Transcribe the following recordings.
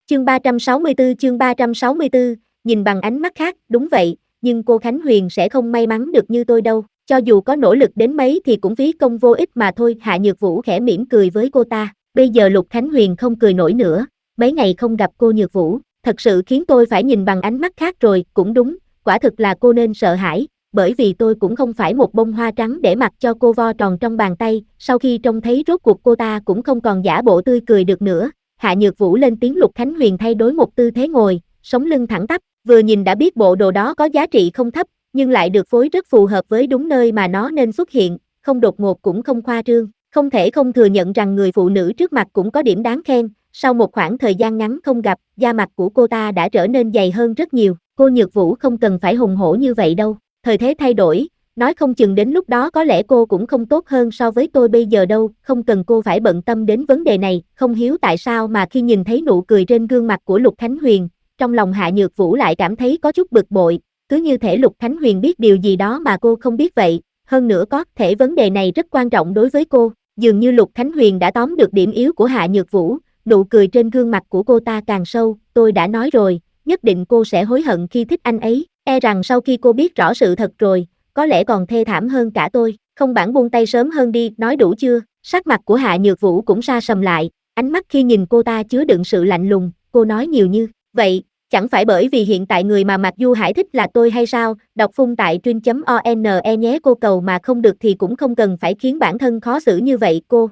Chương 364, nhìn bằng ánh mắt khác, đúng vậy, nhưng cô Khánh Huyền sẽ không may mắn được như tôi đâu, cho dù có nỗ lực đến mấy thì cũng phí công vô ích mà thôi. Hạ Nhược Vũ khẽ mỉm cười với cô ta, bây giờ Lục Khánh Huyền không cười nổi nữa, mấy ngày không gặp cô Nhược Vũ, thật sự khiến tôi phải nhìn bằng ánh mắt khác rồi, cũng đúng, quả thực là cô nên sợ hãi, bởi vì tôi cũng không phải một bông hoa trắng để mặc cho cô vo tròn trong bàn tay. Sau khi trông thấy rốt cuộc cô ta cũng không còn giả bộ tươi cười được nữa, Hạ Nhược Vũ lên tiếng. Lục Khánh Huyền thay đổi một tư thế ngồi, sống lưng thẳng tắp, vừa nhìn đã biết bộ đồ đó có giá trị không thấp, nhưng lại được phối rất phù hợp với đúng nơi mà nó nên xuất hiện, không đột ngột cũng không khoa trương. Không thể không thừa nhận rằng người phụ nữ trước mặt cũng có điểm đáng khen. Sau một khoảng thời gian ngắn không gặp, da mặt của cô ta đã trở nên dày hơn rất nhiều. Cô Nhược Vũ không cần phải hùng hổ như vậy đâu, thời thế thay đổi, nói không chừng đến lúc đó có lẽ cô cũng không tốt hơn so với tôi bây giờ đâu, không cần cô phải bận tâm đến vấn đề này. Không hiểu tại sao mà khi nhìn thấy nụ cười trên gương mặt của Lục Khánh Huyền, trong lòng Hạ Nhược Vũ lại cảm thấy có chút bực bội, cứ như thể Lục Khánh Huyền biết điều gì đó mà cô không biết vậy, hơn nữa có thể vấn đề này rất quan trọng đối với cô. Dường như Lục Khánh Huyền đã tóm được điểm yếu của Hạ Nhược Vũ, nụ cười trên gương mặt của cô ta càng sâu. Tôi đã nói rồi, nhất định cô sẽ hối hận khi thích anh ấy, e rằng sau khi cô biết rõ sự thật rồi, có lẽ còn thê thảm hơn cả tôi. Không bản buông tay sớm hơn đi, nói đủ chưa? Sắc mặt của Hạ Nhược Vũ cũng sa sầm lại, ánh mắt khi nhìn cô ta chứa đựng sự lạnh lùng. Cô nói nhiều như vậy, chẳng phải bởi vì hiện tại người mà Mạc Du Hải thích là tôi hay sao? Đọc phun tại truyện.one nhé. Cô cầu mà không được thì cũng không cần phải khiến bản thân khó xử như vậy. Cô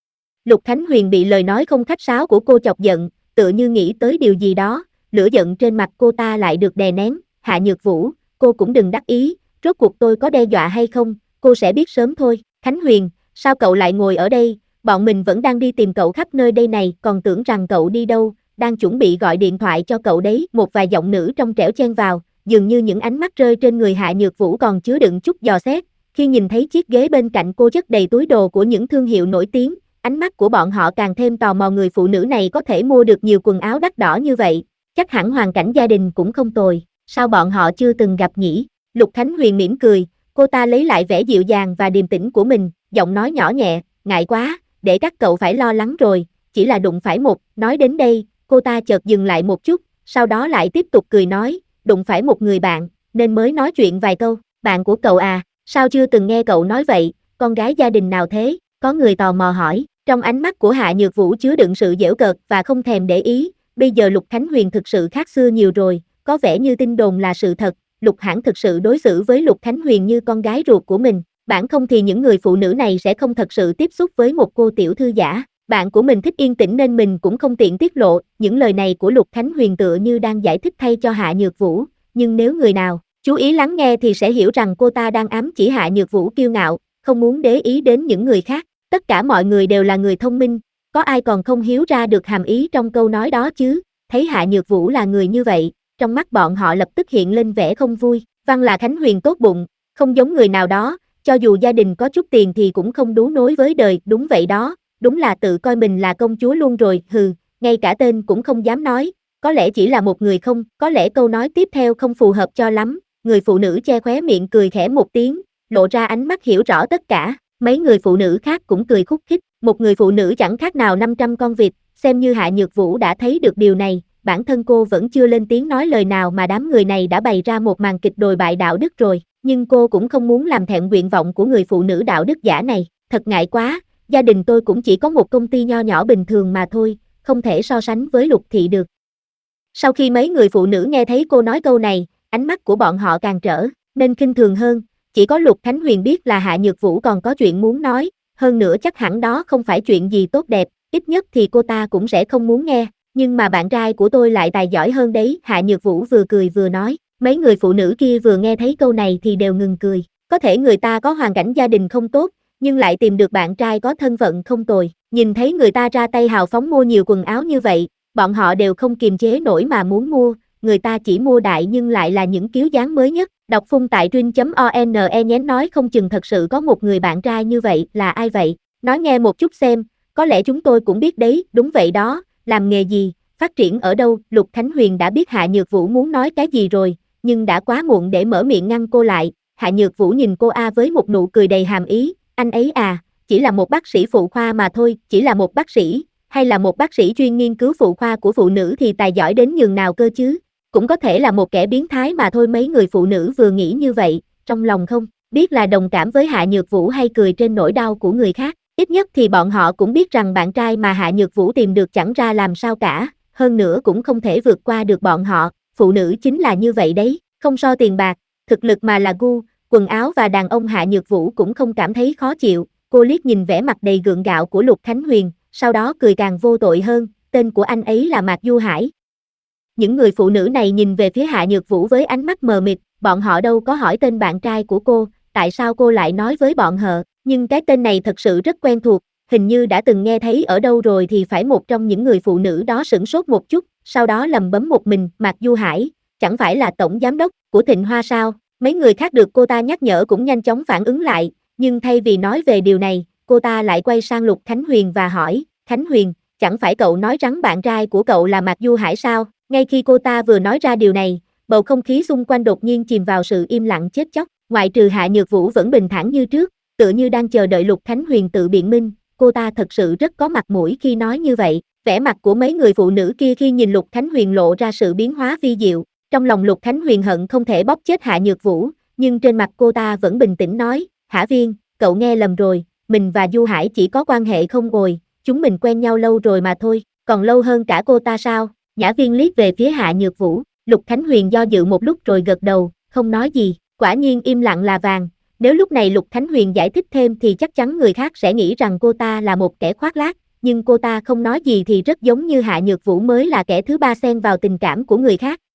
Lục Khánh Huyền bị lời nói không khách sáo của cô chọc giận, tựa như nghĩ tới điều gì đó, lửa giận trên mặt cô ta lại được đè nén. Hạ Nhược Vũ, cô cũng đừng đắc ý, rốt cuộc tôi có đe dọa hay không, cô sẽ biết sớm thôi. Khánh Huyền, sao cậu lại ngồi ở đây, bọn mình vẫn đang đi tìm cậu khắp nơi đây này, còn tưởng rằng cậu đi đâu, đang chuẩn bị gọi điện thoại cho cậu đấy. Một vài giọng nữ trong trẻo chen vào, dường như những ánh mắt rơi trên người Hạ Nhược Vũ còn chứa đựng chút dò xét. Khi nhìn thấy chiếc ghế bên cạnh cô chất đầy túi đồ của những thương hiệu nổi tiếng, ánh mắt của bọn họ càng thêm tò mò. Người phụ nữ này có thể mua được nhiều quần áo đắt đỏ như vậy, chắc hẳn hoàn cảnh gia đình cũng không tồi, sao bọn họ chưa từng gặp nhỉ? Lục Khánh Huyền mỉm cười, cô ta lấy lại vẻ dịu dàng và điềm tĩnh của mình, giọng nói nhỏ nhẹ, ngại quá, để các cậu phải lo lắng rồi, chỉ là đụng phải một. Nói đến đây, cô ta chợt dừng lại một chút, sau đó lại tiếp tục cười nói, đụng phải một người bạn, nên mới nói chuyện vài câu. Bạn của cậu à, sao chưa từng nghe cậu nói vậy, con gái gia đình nào thế? Có người tò mò hỏi. Trong ánh mắt của Hạ Nhược Vũ chứa đựng sự giễu cợt và không thèm để ý, bây giờ Lục Khánh Huyền thực sự khác xưa nhiều rồi, có vẻ như tin đồn là sự thật, Lục hẳn thực sự đối xử với Lục Khánh Huyền như con gái ruột của mình, bản không thì những người phụ nữ này sẽ không thật sự tiếp xúc với một cô tiểu thư giả. Bạn của mình thích yên tĩnh nên mình cũng không tiện tiết lộ. Những lời này của Lục Khánh Huyền tựa như đang giải thích thay cho Hạ Nhược Vũ, nhưng nếu người nào chú ý lắng nghe thì sẽ hiểu rằng cô ta đang ám chỉ Hạ Nhược Vũ kiêu ngạo, không muốn để ý đến những người khác. Tất cả mọi người đều là người thông minh, có ai còn không hiếu ra được hàm ý trong câu nói đó chứ? Thấy Hạ Nhược Vũ là người như vậy, trong mắt bọn họ lập tức hiện lên vẻ không vui. Văn là Khánh Huyền tốt bụng, không giống người nào đó, cho dù gia đình có chút tiền thì cũng không đú nối với đời. Đúng vậy đó, đúng là tự coi mình là công chúa luôn rồi. Hừ, ngay cả tên cũng không dám nói, có lẽ chỉ là một người không. Có lẽ câu nói tiếp theo không phù hợp cho lắm. Người phụ nữ che khóe miệng cười khẽ một tiếng, lộ ra ánh mắt hiểu rõ tất cả. Mấy người phụ nữ khác cũng cười khúc khích, một người phụ nữ chẳng khác nào 500 con vịt. Xem như Hạ Nhược Vũ đã thấy được điều này, bản thân cô vẫn chưa lên tiếng nói lời nào mà đám người này đã bày ra một màn kịch đồi bại đạo đức rồi, nhưng cô cũng không muốn làm thẹn nguyện vọng của người phụ nữ đạo đức giả này. Thật ngại quá, gia đình tôi cũng chỉ có một công ty nho nhỏ bình thường mà thôi, không thể so sánh với Lục thị được. Sau khi mấy người phụ nữ nghe thấy cô nói câu này, ánh mắt của bọn họ càng trở nên khinh thường hơn. Chỉ có Lục Khánh Huyền biết là Hạ Nhược Vũ còn có chuyện muốn nói, hơn nữa chắc hẳn đó không phải chuyện gì tốt đẹp, ít nhất thì cô ta cũng sẽ không muốn nghe. Nhưng mà bạn trai của tôi lại tài giỏi hơn đấy. Hạ Nhược Vũ vừa cười vừa nói. Mấy người phụ nữ kia vừa nghe thấy câu này thì đều ngừng cười. Có thể người ta có hoàn cảnh gia đình không tốt, nhưng lại tìm được bạn trai có thân phận không tồi. Nhìn thấy người ta ra tay hào phóng mua nhiều quần áo như vậy, bọn họ đều không kiềm chế nổi mà muốn mua. Người ta chỉ mua đại nhưng lại là những kiểu dáng mới nhất. Đọc phun tại truyện.one nhé. Nói không chừng thật sự có một người bạn trai như vậy. Là ai vậy? Nói nghe một chút xem, có lẽ chúng tôi cũng biết đấy. Đúng vậy đó, làm nghề gì, phát triển ở đâu? Lục Khánh Huyền đã biết Hạ Nhược Vũ muốn nói cái gì rồi, nhưng đã quá muộn để mở miệng ngăn cô lại. Hạ Nhược Vũ nhìn cô với một nụ cười đầy hàm ý. Anh ấy à, chỉ là một bác sĩ phụ khoa mà thôi. Chỉ là một bác sĩ, hay là một bác sĩ chuyên nghiên cứu phụ khoa của phụ nữ thì tài giỏi đến nhường nào cơ chứ, cũng có thể là một kẻ biến thái mà thôi. Mấy người phụ nữ vừa nghĩ như vậy, trong lòng không biết là đồng cảm với Hạ Nhược Vũ hay cười trên nỗi đau của người khác, ít nhất thì bọn họ cũng biết rằng bạn trai mà Hạ Nhược Vũ tìm được chẳng ra làm sao cả, hơn nữa cũng không thể vượt qua được bọn họ, phụ nữ chính là như vậy đấy, không so tiền bạc, thực lực mà là gu, quần áo và đàn ông. Hạ Nhược Vũ cũng không cảm thấy khó chịu, cô liếc nhìn vẻ mặt đầy gượng gạo của Lục Khánh Huyền, sau đó cười càng vô tội hơn, tên của anh ấy là Mạc Du Hải. Những người phụ nữ này nhìn về phía Hạ Nhược Vũ với ánh mắt mờ mịt, bọn họ đâu có hỏi tên bạn trai của cô, tại sao cô lại nói với bọn họ, nhưng cái tên này thật sự rất quen thuộc, hình như đã từng nghe thấy ở đâu rồi thì phải. Một trong những người phụ nữ đó sửng sốt một chút, sau đó lầm bấm một mình, Mạc Du Hải, chẳng phải là tổng giám đốc của Thịnh Hoa sao? Mấy người khác được cô ta nhắc nhở cũng nhanh chóng phản ứng lại, nhưng thay vì nói về điều này, cô ta lại quay sang Lục Khánh Huyền và hỏi, Khánh Huyền, chẳng phải cậu nói rằng bạn trai của cậu là Mạc Du Hải sao? Ngay khi cô ta vừa nói ra điều này, bầu không khí xung quanh đột nhiên chìm vào sự im lặng chết chóc, ngoại trừ Hạ Nhược Vũ vẫn bình thản như trước, tựa như đang chờ đợi Lục Khánh Huyền tự biện minh, cô ta thật sự rất có mặt mũi khi nói như vậy. Vẻ mặt của mấy người phụ nữ kia khi nhìn Lục Khánh Huyền lộ ra sự biến hóa vi diệu, trong lòng Lục Khánh Huyền hận không thể bóp chết Hạ Nhược Vũ, nhưng trên mặt cô ta vẫn bình tĩnh nói, Hả Viên, cậu nghe lầm rồi, mình và Du Hải chỉ có quan hệ không ồi, chúng mình quen nhau lâu rồi mà thôi, còn lâu hơn cả cô ta sao? Nhã Viên liếc về phía Hạ Nhược Vũ, Lục Khánh Huyền do dự một lúc rồi gật đầu, không nói gì, quả nhiên im lặng là vàng. Nếu lúc này Lục Khánh Huyền giải thích thêm thì chắc chắn người khác sẽ nghĩ rằng cô ta là một kẻ khoác lác, nhưng cô ta không nói gì thì rất giống như Hạ Nhược Vũ mới là kẻ thứ ba xen vào tình cảm của người khác.